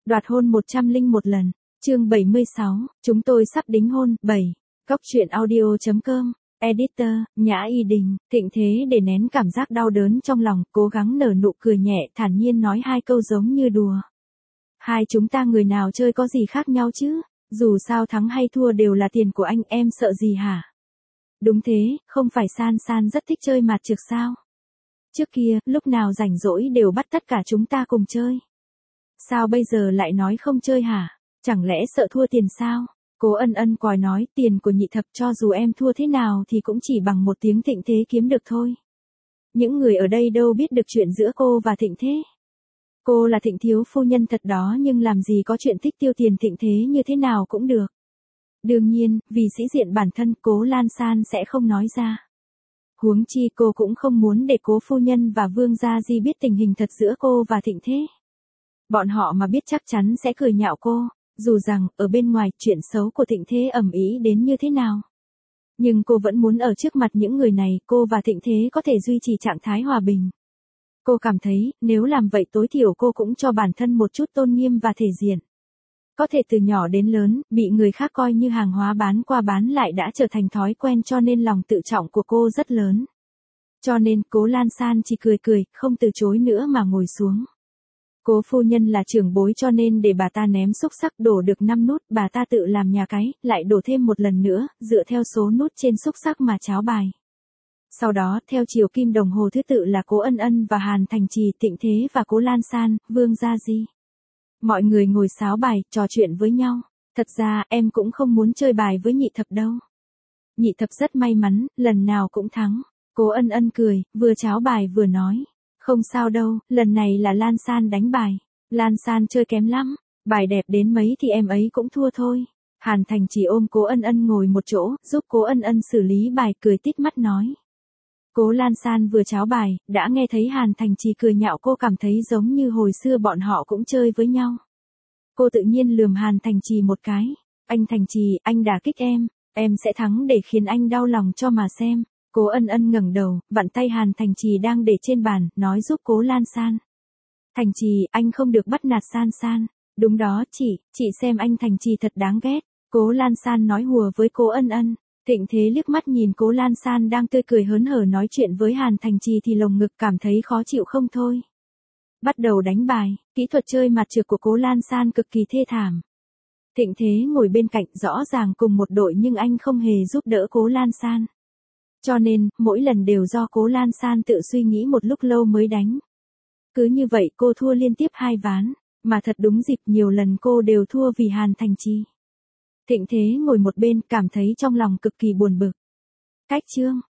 Đoạt hôn 101 lần. Chương 76, chúng tôi sắp đính hôn. 7. Góc truyện audio.com. Editor, Nhã Y Đình. Thịnh Thế để nén cảm giác đau đớn trong lòng, cố gắng nở nụ cười nhẹ, thản nhiên nói hai câu giống như đùa. Hai chúng ta người nào chơi có gì khác nhau chứ? Dù sao thắng hay thua đều là tiền của anh, em sợ gì hả? Đúng thế, không phải San San rất thích chơi mạt trược sao? Trước kia, lúc nào rảnh rỗi đều bắt tất cả chúng ta cùng chơi. Sao bây giờ lại nói không chơi hả? Chẳng lẽ sợ thua tiền sao? Cố Ân Ân còi nói, tiền của Nhị Thập cho dù em thua thế nào thì cũng chỉ bằng một tiếng Thịnh Thế kiếm được thôi. Những người ở đây đâu biết được chuyện giữa cô và Thịnh Thế. Cô là Thịnh thiếu phu nhân thật đó, nhưng làm gì có chuyện thích tiêu tiền Thịnh Thế như thế nào cũng được. Đương nhiên, vì sĩ diện bản thân, Cố Lan San sẽ không nói ra. Huống chi cô cũng không muốn để Cố phu nhân và Vương Gia Di biết tình hình thật giữa cô và Thịnh Thế. Bọn họ mà biết chắc chắn sẽ cười nhạo cô, dù rằng ở bên ngoài chuyện xấu của Thịnh Thế ầm ĩ đến như thế nào. Nhưng cô vẫn muốn ở trước mặt những người này, cô và Thịnh Thế có thể duy trì trạng thái hòa bình. Cô cảm thấy, nếu làm vậy tối thiểu cô cũng cho bản thân một chút tôn nghiêm và thể diện. Có thể từ nhỏ đến lớn, bị người khác coi như hàng hóa bán qua bán lại đã trở thành thói quen, cho nên lòng tự trọng của cô rất lớn. Cho nên, Cố Lan San chỉ cười cười, không từ chối nữa mà ngồi xuống. Cố phu nhân là trưởng bối cho nên để bà ta ném xúc xắc đổ được 5 nút, bà ta tự làm nhà cái, lại đổ thêm một lần nữa, dựa theo số nút trên xúc xắc mà cháo bài. Sau đó, theo chiều kim đồng hồ thứ tự là Cố Ân Ân và Hàn Thành Trì, Thịnh Thế và Cố Lan San, Vương Gia Di. Mọi người ngồi sáo bài, trò chuyện với nhau. Thật ra, em cũng không muốn chơi bài với Nhị Thập đâu. Nhị Thập rất may mắn, lần nào cũng thắng. Cố Ân Ân cười, vừa cháo bài vừa nói. Không sao đâu, lần này là Lan San đánh bài. Lan San chơi kém lắm, bài đẹp đến mấy thì em ấy cũng thua thôi. Hàn Thành chỉ ôm Cố Ân Ân ngồi một chỗ, giúp Cố Ân Ân xử lý bài, cười tít mắt nói. Cố Lan San vừa cháo bài, đã nghe thấy Hàn Thành Trì cười nhạo, cô cảm thấy giống như hồi xưa bọn họ cũng chơi với nhau. Cô tự nhiên lườm Hàn Thành Trì một cái. Anh Thành Trì, anh đả kích em sẽ thắng để khiến anh đau lòng cho mà xem. Cố Ân Ân ngẩng đầu, vặn tay Hàn Thành Trì đang để trên bàn, nói giúp Cố Lan San. Thành Trì, anh không được bắt nạt San San. Đúng đó chị xem anh Thành Trì thật đáng ghét. Cố Lan San nói hùa với Cố Ân Ân. Thịnh Thế liếc mắt nhìn Cố Lan San đang tươi cười hớn hở nói chuyện với Hàn Thành Trì thì lồng ngực cảm thấy khó chịu không thôi. Bắt đầu đánh bài, kỹ thuật chơi mặt trược của Cố Lan San cực kỳ thê thảm. Thịnh Thế ngồi bên cạnh, rõ ràng cùng một đội nhưng anh không hề giúp đỡ Cố Lan San. Cho nên, mỗi lần đều do Cố Lan San tự suy nghĩ một lúc lâu mới đánh. Cứ như vậy cô thua liên tiếp 2 ván, mà thật đúng dịp nhiều lần cô đều thua vì Hàn Thành Trì. Thịnh Thế ngồi một bên cảm thấy trong lòng cực kỳ buồn bực. Cách chương.